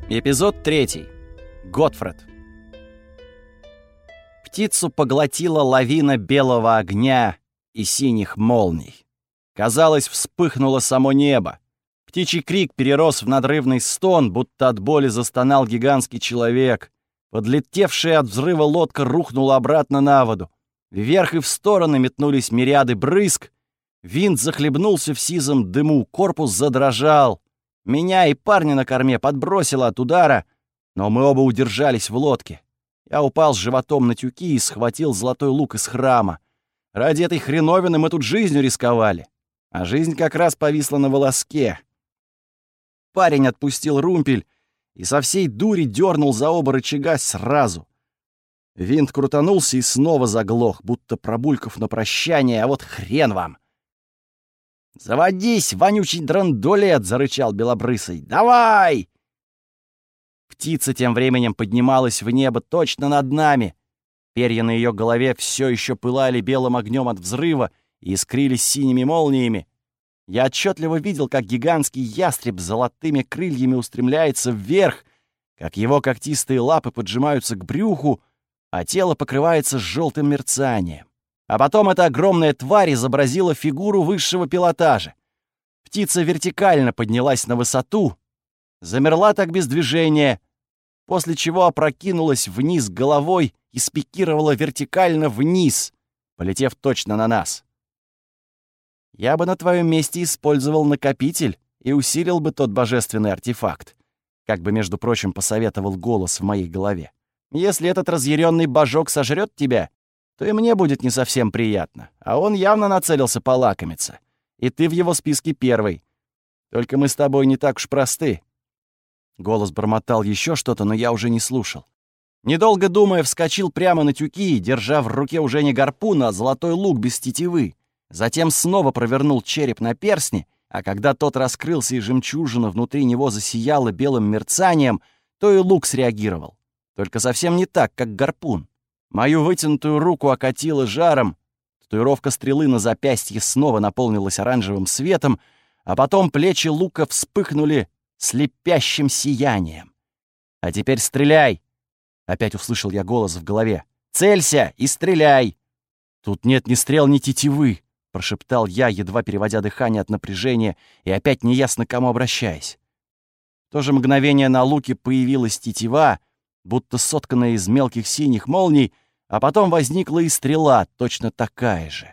Эпизод 3. Готфред. Птицу поглотила лавина белого огня и синих молний. Казалось, вспыхнуло само небо. Птичий крик перерос в надрывный стон, будто от боли застонал гигантский человек. Подлетевшая от взрыва лодка рухнула обратно на воду. Вверх и в стороны метнулись мириады брызг. Винт захлебнулся в сизом дыму, корпус задрожал. Меня и парня на корме подбросило от удара, но мы оба удержались в лодке. Я упал с животом на тюки и схватил золотой лук из храма. Ради этой хреновины мы тут жизнью рисковали. А жизнь как раз повисла на волоске. Парень отпустил румпель и со всей дури дернул за оба рычага сразу. Винт крутанулся и снова заглох, будто пробулькав на прощание, а вот хрен вам. «Заводись, вонючий драндулет!» — зарычал Белобрысый. «Давай!» Птица тем временем поднималась в небо точно над нами. Перья на ее голове все еще пылали белым огнем от взрыва и искрились синими молниями. Я отчетливо видел, как гигантский ястреб с золотыми крыльями устремляется вверх, как его когтистые лапы поджимаются к брюху, а тело покрывается желтым мерцанием. А потом эта огромная тварь изобразила фигуру высшего пилотажа. Птица вертикально поднялась на высоту, замерла так без движения, после чего опрокинулась вниз головой и спикировала вертикально вниз, полетев точно на нас. Я бы на твоем месте использовал накопитель и усилил бы тот божественный артефакт, как бы, между прочим, посоветовал голос в моей голове. Если этот разъяренный божок сожрет тебя, то и мне будет не совсем приятно, а он явно нацелился полакомиться. И ты в его списке первый. Только мы с тобой не так уж просты». Голос бормотал еще что-то, но я уже не слушал. Недолго думая, вскочил прямо на тюки, держа в руке уже не гарпун, а золотой лук без тетивы. Затем снова провернул череп на перстне, а когда тот раскрылся и жемчужина внутри него засияла белым мерцанием, то и лук среагировал. Только совсем не так, как гарпун. Мою вытянутую руку окатило жаром, татуировка стрелы на запястье снова наполнилась оранжевым светом, а потом плечи лука вспыхнули слепящим сиянием. «А теперь стреляй!» — опять услышал я голос в голове. «Целься и стреляй!» «Тут нет ни стрел, ни тетивы!» — прошептал я, едва переводя дыхание от напряжения и опять неясно к кому обращаясь. В то же мгновение на луке появилась тетива, будто сотканная из мелких синих молний, а потом возникла и стрела, точно такая же.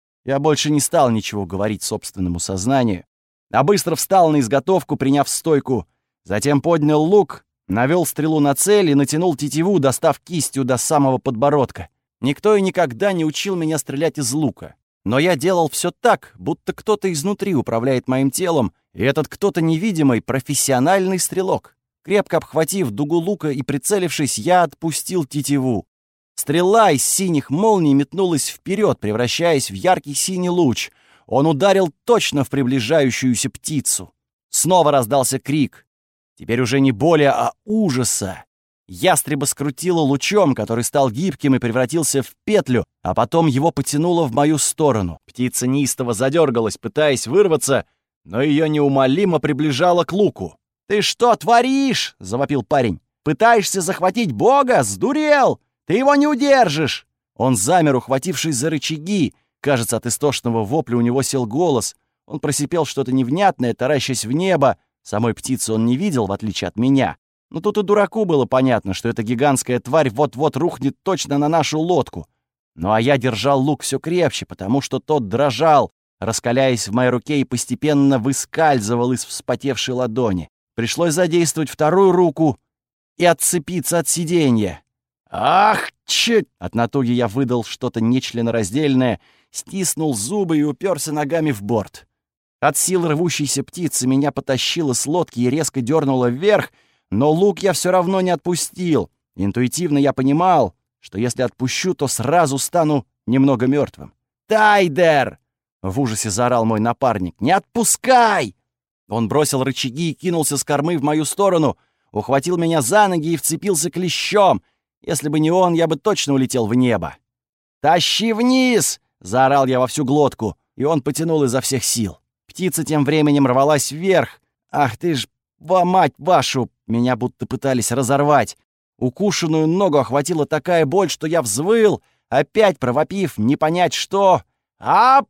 Я больше не стал ничего говорить собственному сознанию, а быстро встал на изготовку, приняв стойку, затем поднял лук, навел стрелу на цель и натянул тетиву, достав кистью до самого подбородка. Никто и никогда не учил меня стрелять из лука, но я делал все так, будто кто-то изнутри управляет моим телом, и этот кто-то невидимый профессиональный стрелок. Крепко обхватив дугу лука и прицелившись, я отпустил тетиву. Стрела из синих молний метнулась вперед, превращаясь в яркий синий луч. Он ударил точно в приближающуюся птицу. Снова раздался крик. Теперь уже не боли, а ужаса. Ястреба скрутило лучом, который стал гибким и превратился в петлю, а потом его потянуло в мою сторону. Птица неистово задергалась, пытаясь вырваться, но ее неумолимо приближало к луку. «Ты что творишь?» — завопил парень. «Пытаешься захватить Бога? Сдурел! Ты его не удержишь!» Он замер, ухватившись за рычаги. Кажется, от истошного вопля у него сел голос. Он просипел что-то невнятное, таращась в небо. Самой птицы он не видел, в отличие от меня. Но тут и дураку было понятно, что эта гигантская тварь вот-вот рухнет точно на нашу лодку. Ну а я держал лук все крепче, потому что тот дрожал, раскаляясь в моей руке и постепенно выскальзывал из вспотевшей ладони. Пришлось задействовать вторую руку и отцепиться от сиденья. «Ах, чуть!» От натуги я выдал что-то нечленораздельное, стиснул зубы и уперся ногами в борт. От сил рвущейся птицы меня потащило с лодки и резко дернуло вверх, но лук я все равно не отпустил. Интуитивно я понимал, что если отпущу, то сразу стану немного мертвым. «Тайдер!» — в ужасе заорал мой напарник. «Не отпускай!» Он бросил рычаги и кинулся с кормы в мою сторону, ухватил меня за ноги и вцепился клещом. Если бы не он, я бы точно улетел в небо. «Тащи вниз!» — заорал я во всю глотку, и он потянул изо всех сил. Птица тем временем рвалась вверх. «Ах ты ж мать вашу!» Меня будто пытались разорвать. Укушенную ногу охватила такая боль, что я взвыл, опять провопив, не понять что. Я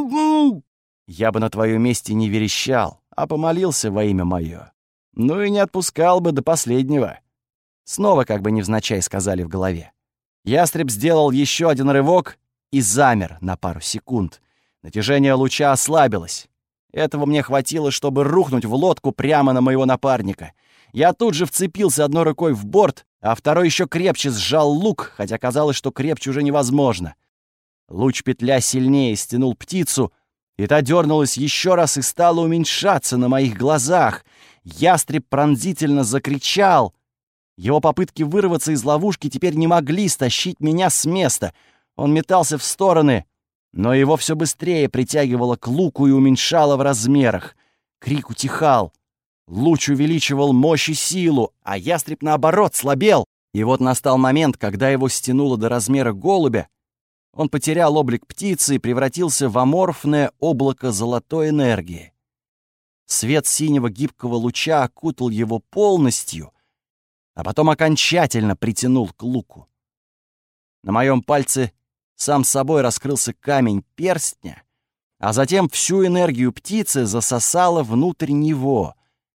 бы на твоем месте не верещал, а помолился во имя мое. Ну и не отпускал бы до последнего. Снова как бы невзначай сказали в голове. Ястреб сделал еще один рывок и замер на пару секунд. Натяжение луча ослабилось. Этого мне хватило, чтобы рухнуть в лодку прямо на моего напарника. Я тут же вцепился одной рукой в борт, а второй еще крепче сжал лук, хотя казалось, что крепче уже невозможно. Луч петля сильнее стянул птицу, и та дернулась еще раз и стала уменьшаться на моих глазах. Ястреб пронзительно закричал. Его попытки вырваться из ловушки теперь не могли стащить меня с места. Он метался в стороны, но его все быстрее притягивало к луку и уменьшало в размерах. Крик утихал. Луч увеличивал мощь и силу, а ястреб, наоборот, слабел. И вот настал момент, когда его стянуло до размера голубя. Он потерял облик птицы и превратился в аморфное облако золотой энергии. Свет синего гибкого луча окутал его полностью, а потом окончательно притянул к луку. На моем пальце сам собой раскрылся камень перстня, а затем всю энергию птицы засосало внутрь него.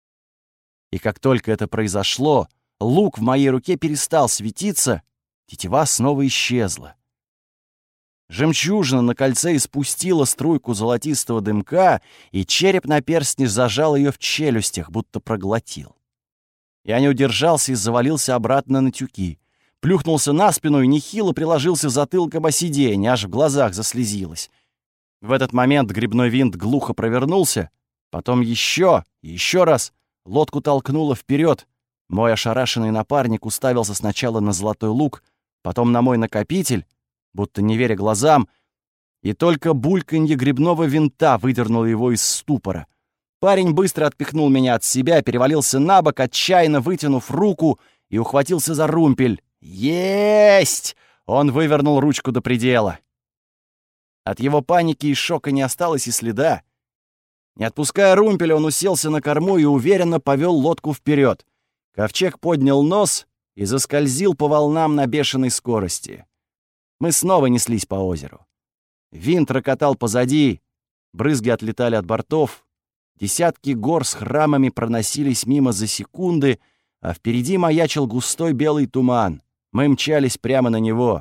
И как только это произошло, лук в моей руке перестал светиться, тетива снова исчезла. Жемчужина на кольце испустила струйку золотистого дымка, и череп на перстне зажал ее в челюстях, будто проглотил. Я не удержался и завалился обратно на тюки. Плюхнулся на спину и нехило приложился затылком о сиденье, аж в глазах заслезилось. В этот момент грибной винт глухо провернулся, потом еще и еще раз. Лодку толкнуло вперед. Мой ошарашенный напарник уставился сначала на золотой лук, потом на мой накопитель, будто не веря глазам, и только бульканье грибного винта выдернуло его из ступора. Парень быстро отпихнул меня от себя, перевалился на бок, отчаянно вытянув руку, и ухватился за румпель. «Есть!» Он вывернул ручку до предела. От его паники и шока не осталось и следа. Не отпуская румпеля, он уселся на корму и уверенно повел лодку вперед. Ковчег поднял нос и заскользил по волнам на бешеной скорости. Мы снова неслись по озеру. Винт рокотал позади, брызги отлетали от бортов, десятки гор с храмами проносились мимо за секунды, а впереди маячил густой белый туман. Мы мчались прямо на него.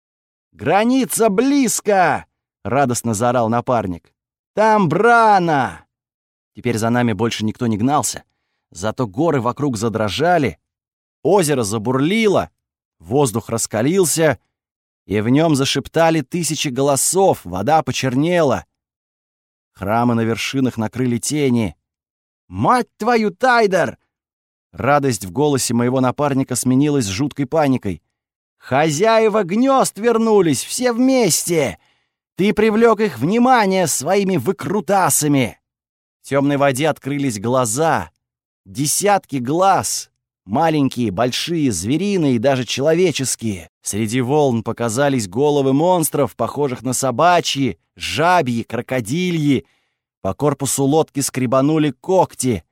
«Граница близко!» — радостно заорал напарник. «Там брана!» Теперь за нами больше никто не гнался, зато горы вокруг задрожали, озеро забурлило, воздух раскалился, и в нем зашептали тысячи голосов, вода почернела. Храмы на вершинах накрыли тени. «Мать твою, Тайдер!» Радость в голосе моего напарника сменилась жуткой паникой. «Хозяева гнезд вернулись, все вместе! Ты привлек их внимание своими выкрутасами!» В темной воде открылись глаза. Десятки глаз. Маленькие, большие, звериные и даже человеческие. Среди волн показались головы монстров, похожих на собачьи, жабьи, крокодильи. По корпусу лодки скребанули когти.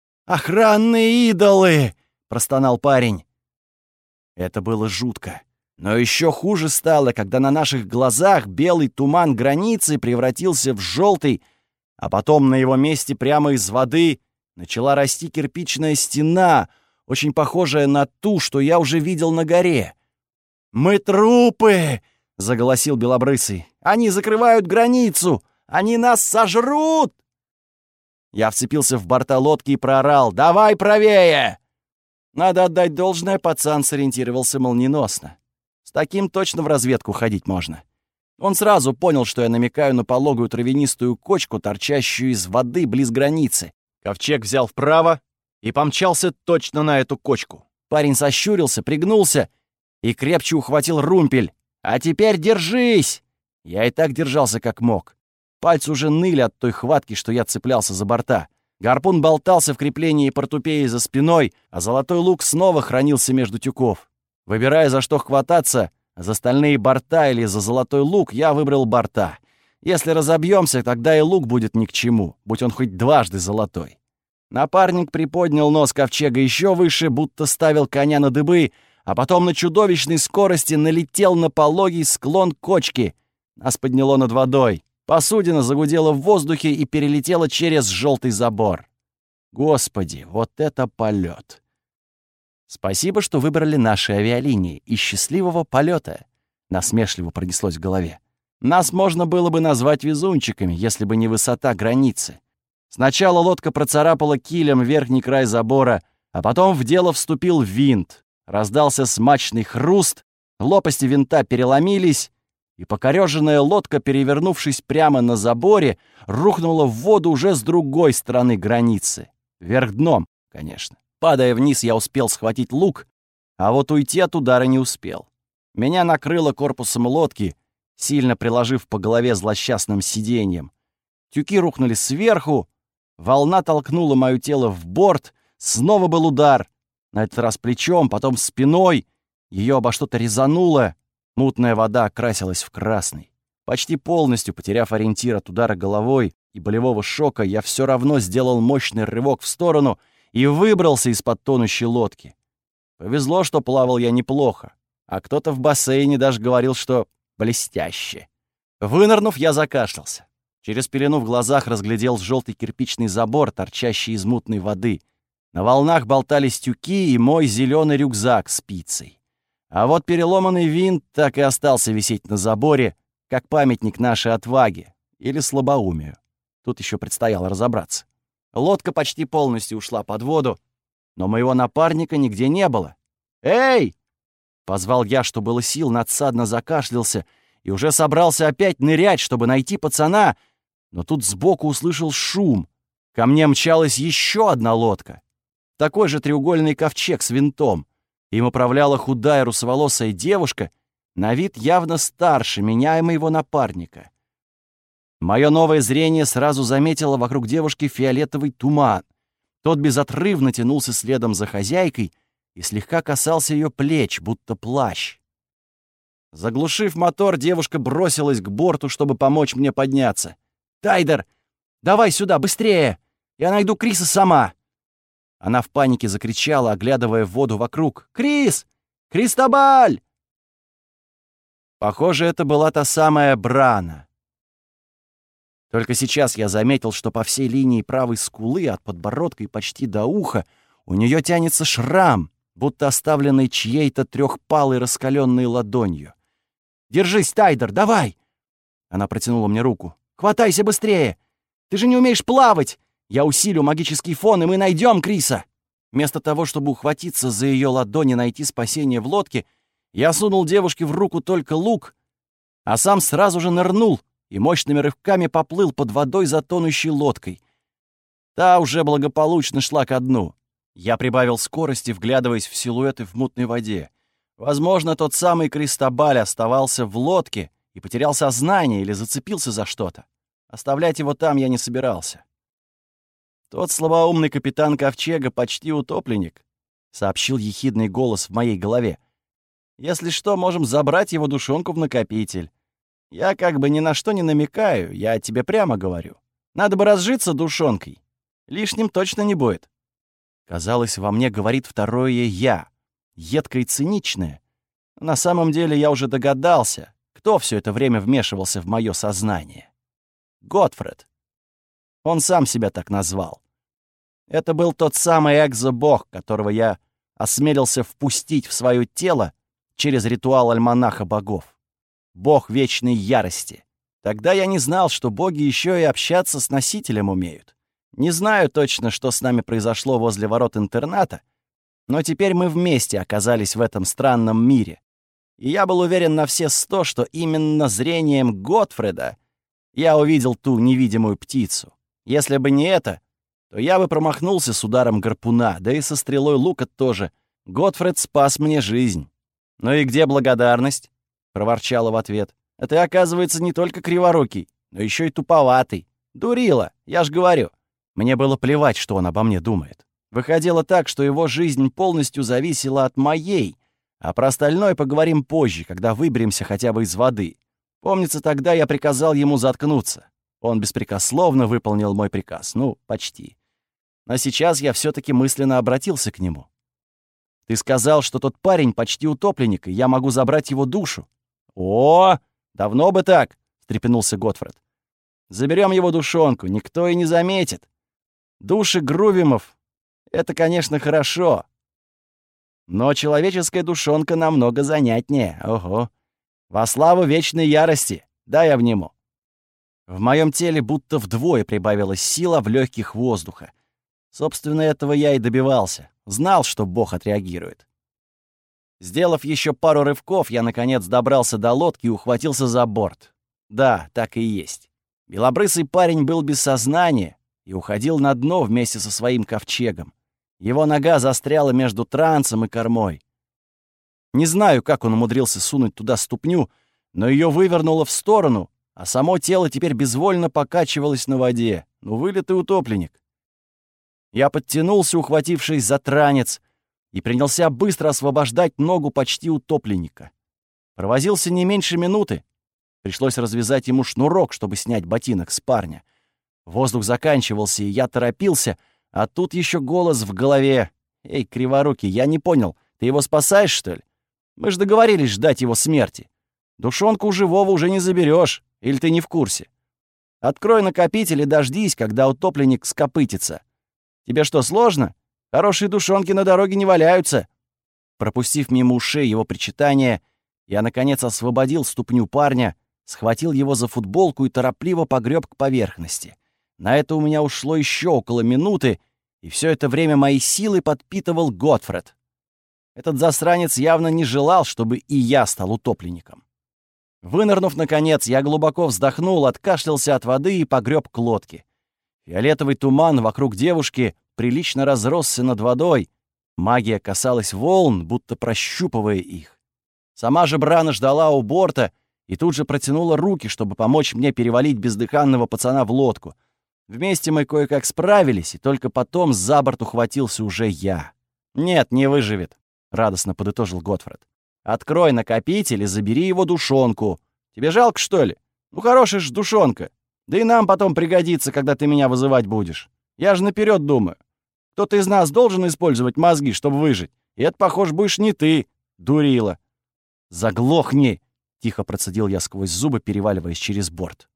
«Охранные идолы!» — простонал парень. Это было жутко. Но еще хуже стало, когда на наших глазах белый туман границы превратился в желтый, а потом на его месте прямо из воды начала расти кирпичная стена, очень похожая на ту, что я уже видел на горе. «Мы трупы!» — заголосил Белобрысый. «Они закрывают границу! Они нас сожрут!» Я вцепился в борта лодки и проорал: «Давай правее!» Надо отдать должное, пацан сориентировался молниеносно. С таким точно в разведку ходить можно. Он сразу понял, что я намекаю на пологую травянистую кочку, торчащую из воды близ границы. Ковчег взял вправо и помчался точно на эту кочку. Парень сощурился, пригнулся и крепче ухватил румпель. «А теперь держись!» Я и так держался как мог. Пальцы уже ныли от той хватки, что я цеплялся за борта. Гарпун болтался в креплении портупеи за спиной, а золотой лук снова хранился между тюков. Выбирая, за что хвататься, за стальные борта или за золотой лук, я выбрал борта. Если разобьемся, тогда и лук будет ни к чему, будь он хоть дважды золотой. Напарник приподнял нос ковчега еще выше, будто ставил коня на дыбы, а потом на чудовищной скорости налетел на пологий склон кочки. Нас подняло над водой. Посудина загудела в воздухе и перелетела через желтый забор. Господи, вот это полет! Спасибо, что выбрали наши авиалинии, и счастливого полета! Насмешливо пронеслось в голове. Нас можно было бы назвать везунчиками, если бы не высота границы. Сначала лодка процарапала килем верхний край забора, а потом в дело вступил винт. Раздался смачный хруст, лопасти винта переломились, и покорёженная лодка, перевернувшись прямо на заборе, рухнула в воду уже с другой стороны границы. Вверх дном, конечно. Падая вниз, я успел схватить лук, а вот уйти от удара не успел. Меня накрыло корпусом лодки, сильно приложив по голове злосчастным сиденьем. Тюки рухнули сверху, волна толкнула моё тело в борт, снова был удар, на этот раз плечом, потом спиной, её обо что-то резануло, мутная вода окрасилась в красный. Почти полностью потеряв ориентир от удара головой и болевого шока, я всё равно сделал мощный рывок в сторону и выбрался из-под тонущей лодки. Повезло, что плавал я неплохо, а кто-то в бассейне даже говорил, что блестяще. Вынырнув, я закашлялся. Через пелену в глазах разглядел желтый кирпичный забор, торчащий из мутной воды. На волнах болтались тюки и мой зеленый рюкзак с пиццей. А вот переломанный винт так и остался висеть на заборе, как памятник нашей отваге или слабоумию. Тут еще предстояло разобраться. Лодка почти полностью ушла под воду, но моего напарника нигде не было. «Эй!» — позвал я, что было сил, надсадно закашлялся и уже собрался опять нырять, чтобы найти пацана, но тут сбоку услышал шум. Ко мне мчалась еще одна лодка. Такой же треугольный ковчег с винтом. Им управляла худая русоволосая девушка, на вид явно старше меня и моего напарника. Мое новое зрение сразу заметило вокруг девушки фиолетовый туман. Тот безотрывно тянулся следом за хозяйкой и слегка касался ее плеч, будто плащ. Заглушив мотор, девушка бросилась к борту, чтобы помочь мне подняться. «Тайдер, давай сюда, быстрее! Я найду Криса сама!» Она в панике закричала, оглядывая воду вокруг. «Крис! Кристобаль!» Похоже, это была та самая Брана. Только сейчас я заметил, что по всей линии правой скулы, от подбородка и почти до уха, у нее тянется шрам, будто оставленный чьей-то трехпалой раскаленной ладонью. «Держись, Тайдер, давай!» Она протянула мне руку. «Хватайся быстрее! Ты же не умеешь плавать! Я усилю магический фон, и мы найдем Криса!» Вместо того, чтобы ухватиться за ее ладони и найти спасение в лодке, я сунул девушке в руку только лук, а сам сразу же нырнул и мощными рывками поплыл под водой за тонущей лодкой. Та уже благополучно шла ко дну. Я прибавил скорости, вглядываясь в силуэты в мутной воде. Возможно, тот самый Кристобаль оставался в лодке и потерял сознание или зацепился за что-то. Оставлять его там я не собирался. «Тот слабоумный капитан Ковчега почти утопленник», — сообщил ехидный голос в моей голове. «Если что, можем забрать его душонку в накопитель. Я как бы ни на что не намекаю, я тебе прямо говорю. Надо бы разжиться душонкой. Лишним точно не будет». Казалось, во мне говорит второе «я», едкое и циничное. Но на самом деле я уже догадался, кто все это время вмешивался в мое сознание. Готфред. Он сам себя так назвал. Это был тот самый экзо-бог, которого я осмелился впустить в свое тело через ритуал альманаха богов. Бог вечной ярости. Тогда я не знал, что боги еще и общаться с носителем умеют. Не знаю точно, что с нами произошло возле ворот интерната, но теперь мы вместе оказались в этом странном мире. И я был уверен на все 100, что именно зрением Готфреда я увидел ту невидимую птицу. Если бы не это, то я бы промахнулся с ударом гарпуна, да и со стрелой лука тоже. Готфред спас мне жизнь. «Ну и где благодарность?» — проворчала в ответ. «А ты, оказывается, не только криворукий, но еще и туповатый. Дурила, я ж говорю». Мне было плевать, что он обо мне думает. Выходило так, что его жизнь полностью зависела от моей, а про остальное поговорим позже, когда выберемся хотя бы из воды. Помнится, тогда я приказал ему заткнуться. Он беспрекословно выполнил мой приказ. Ну, почти. Но сейчас я все-таки мысленно обратился к нему. Ты сказал, что тот парень почти утопленник, и я могу забрать его душу. О, давно бы так, встрепенулся Готфред. Заберем его душонку, никто и не заметит. Души Грувимов — это, конечно, хорошо. Но человеческая душонка намного занятнее. Ого. Во славу вечной ярости. Дай обниму. В моем теле будто вдвое прибавилась сила в легких воздуха. Собственно, этого я и добивался. Знал, что Бог отреагирует. Сделав еще пару рывков, я, наконец, добрался до лодки и ухватился за борт. Да, так и есть. Белобрысый парень был без сознания и уходил на дно вместе со своим ковчегом. Его нога застряла между трансом и кормой. Не знаю, как он умудрился сунуть туда ступню, но ее вывернуло в сторону, а само тело теперь безвольно покачивалось на воде. Ну, вылитый утопленник. Я подтянулся, ухватившись за транец, и принялся быстро освобождать ногу почти утопленника. Провозился не меньше минуты. Пришлось развязать ему шнурок, чтобы снять ботинок с парня. Воздух заканчивался, и я торопился, а тут еще голос в голове. «Эй, криворукий, я не понял, ты его спасаешь, что ли? Мы же договорились ждать его смерти. Душонку живого уже не заберешь, или ты не в курсе? Открой накопитель и дождись, когда утопленник скопытится. Тебе что, сложно? Хорошие душонки на дороге не валяются». Пропустив мимо ушей его причитания, я, наконец, освободил ступню парня, схватил его за футболку и торопливо погреб к поверхности. На это у меня ушло еще около минуты, и все это время мои силы подпитывал Готфред. Этот засранец явно не желал, чтобы и я стал утопленником. Вынырнув, наконец, я глубоко вздохнул, откашлялся от воды и погреб к лодке. Фиолетовый туман вокруг девушки прилично разросся над водой. Магия касалась волн, будто прощупывая их. Сама же Брана ждала у борта и тут же протянула руки, чтобы помочь мне перевалить бездыханного пацана в лодку. Вместе мы кое-как справились, и только потом за борт ухватился уже я. «Нет, не выживет», — радостно подытожил Готфред. «Открой накопитель и забери его душонку. Тебе жалко, что ли? Ну, хорошая ж душонка. Да и нам потом пригодится, когда ты меня вызывать будешь. Я же наперед думаю. Кто-то из нас должен использовать мозги, чтобы выжить. И это, похоже, будешь не ты, дурила». «Заглохни!» — тихо процедил я сквозь зубы, переваливаясь через борт.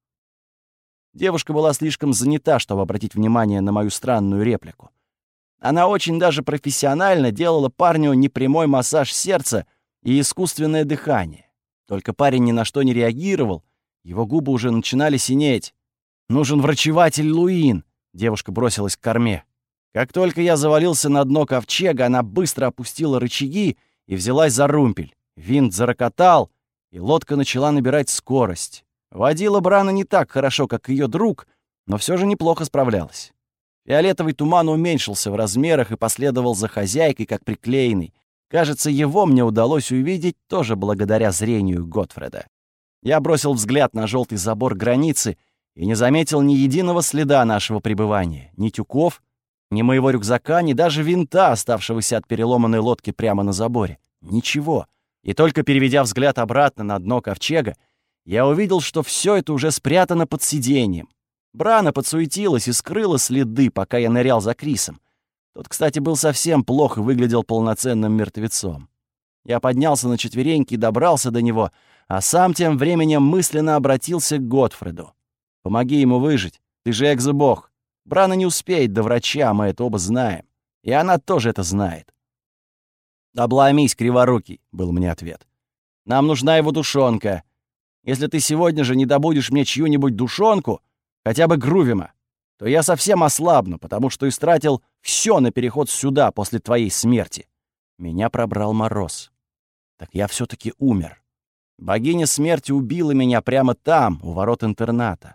Девушка была слишком занята, чтобы обратить внимание на мою странную реплику. Она очень даже профессионально делала парню непрямой массаж сердца и искусственное дыхание. Только парень ни на что не реагировал, его губы уже начинали синеть. «Нужен врачеватель Луин!» — девушка бросилась к корме. Как только я завалился на дно ковчега, она быстро опустила рычаги и взялась за румпель. Винт зарокотал, и лодка начала набирать скорость. Водила Брана не так хорошо, как ее друг, но все же неплохо справлялась. Фиолетовый туман уменьшился в размерах и последовал за хозяйкой, как приклеенный. Кажется, его мне удалось увидеть тоже благодаря зрению Готфреда. Я бросил взгляд на желтый забор границы и не заметил ни единого следа нашего пребывания, ни тюков, ни моего рюкзака, ни даже винта, оставшегося от переломанной лодки прямо на заборе. Ничего. И только переведя взгляд обратно на дно ковчега, я увидел, что все это уже спрятано под сиденьем. Брана подсуетилась и скрыла следы, пока я нырял за Крисом. Тот, кстати, был совсем плох и выглядел полноценным мертвецом. Я поднялся на четвереньки и добрался до него, а сам тем временем мысленно обратился к Готфреду. «Помоги ему выжить, ты же экзобог. Брана не успеет до врача, мы это оба знаем. И она тоже это знает». «Обломись, криворукий», — был мне ответ. «Нам нужна его душонка. Если ты сегодня же не добудешь мне чью-нибудь душонку, хотя бы Грувима, то я совсем ослабну, потому что истратил все на переход сюда после твоей смерти». Меня пробрал мороз. Так я все-таки умер. Богиня смерти убила меня прямо там, у ворот интерната.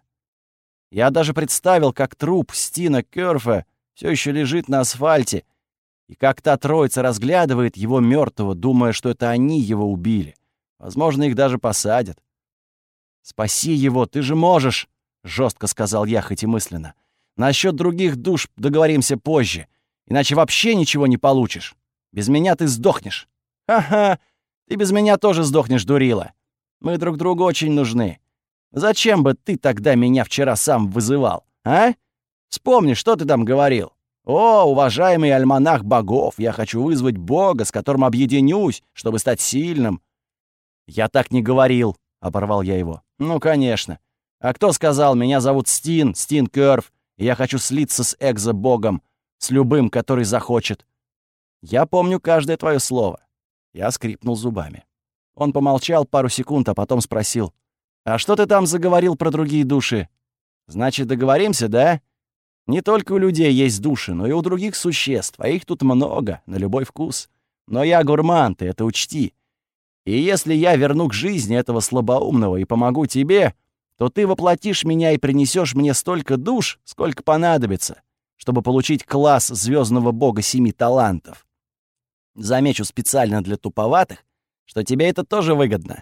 Я даже представил, как труп Стина Кёрфа все еще лежит на асфальте, и как та троица разглядывает его мертвого, думая, что это они его убили. Возможно, их даже посадят. «Спаси его, ты же можешь!» — жестко сказал я, хоть и мысленно. «Насчет других душ договоримся позже, иначе вообще ничего не получишь. Без меня ты сдохнешь». «Ха-ха, ты без меня тоже сдохнешь, дурила. Мы друг другу очень нужны. Зачем бы ты тогда меня вчера сам вызывал, а? Вспомни, что ты там говорил. «О, уважаемый альманах богов, я хочу вызвать бога, с которым объединюсь, чтобы стать сильным». «Я так не говорил», — оборвал я его. «Ну, конечно. А кто сказал, меня зовут Стин Кёрв, и я хочу слиться с экзо-богом, с любым, который захочет. Я помню каждое твое слово». Я скрипнул зубами. Он помолчал пару секунд, а потом спросил: «А что ты там заговорил про другие души? Значит, договоримся, да? Не только у людей есть души, но и у других существ, а их тут много, на любой вкус. Но я гурман, ты это учти. И если я верну к жизни этого слабоумного и помогу тебе, то ты воплотишь меня и принесешь мне столько душ, сколько понадобится, чтобы получить класс звездного бога 7 талантов. Замечу специально для туповатых, что тебе это тоже выгодно.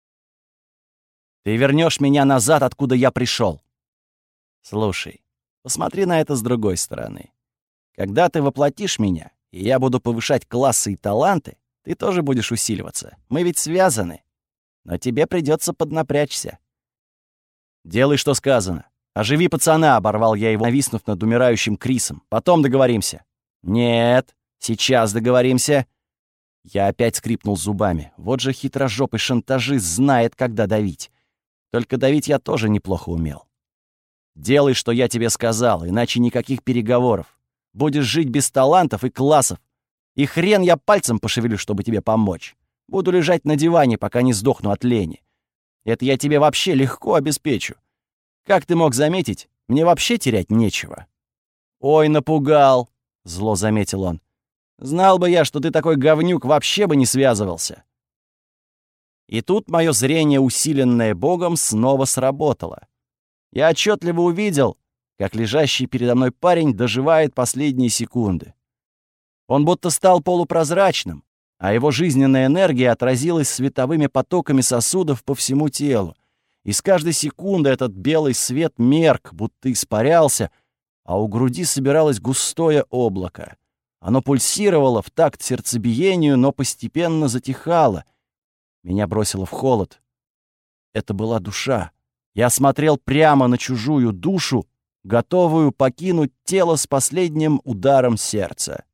Ты вернешь меня назад, откуда я пришел. Слушай, посмотри на это с другой стороны. Когда ты воплотишь меня, и я буду повышать классы и таланты, ты тоже будешь усиливаться. Мы ведь связаны. Но тебе придется поднапрячься. Делай, что сказано. Оживи пацана, оборвал я его, нависнув над умирающим Крисом. Потом договоримся. Нет, сейчас договоримся. Я опять скрипнул зубами. Вот же хитрожопый шантажист знает, когда давить. Только давить я тоже неплохо умел. Делай, что я тебе сказал, иначе никаких переговоров. Будешь жить без талантов и классов. И хрен я пальцем пошевелю, чтобы тебе помочь. Буду лежать на диване, пока не сдохну от лени. Это я тебе вообще легко обеспечу. Как ты мог заметить, мне вообще терять нечего». «Ой, напугал», — зло заметил он. «Знал бы я, что ты такой говнюк, вообще бы не связывался». И тут мое зрение, усиленное Богом, снова сработало. Я отчетливо увидел, как лежащий передо мной парень доживает последние секунды. Он будто стал полупрозрачным, а его жизненная энергия отразилась световыми потоками сосудов по всему телу. И с каждой секунды этот белый свет мерк, будто испарялся, а у груди собиралось густое облако. Оно пульсировало в такт сердцебиению, но постепенно затихало. Меня бросило в холод. Это была душа. Я смотрел прямо на чужую душу, готовую покинуть тело с последним ударом сердца.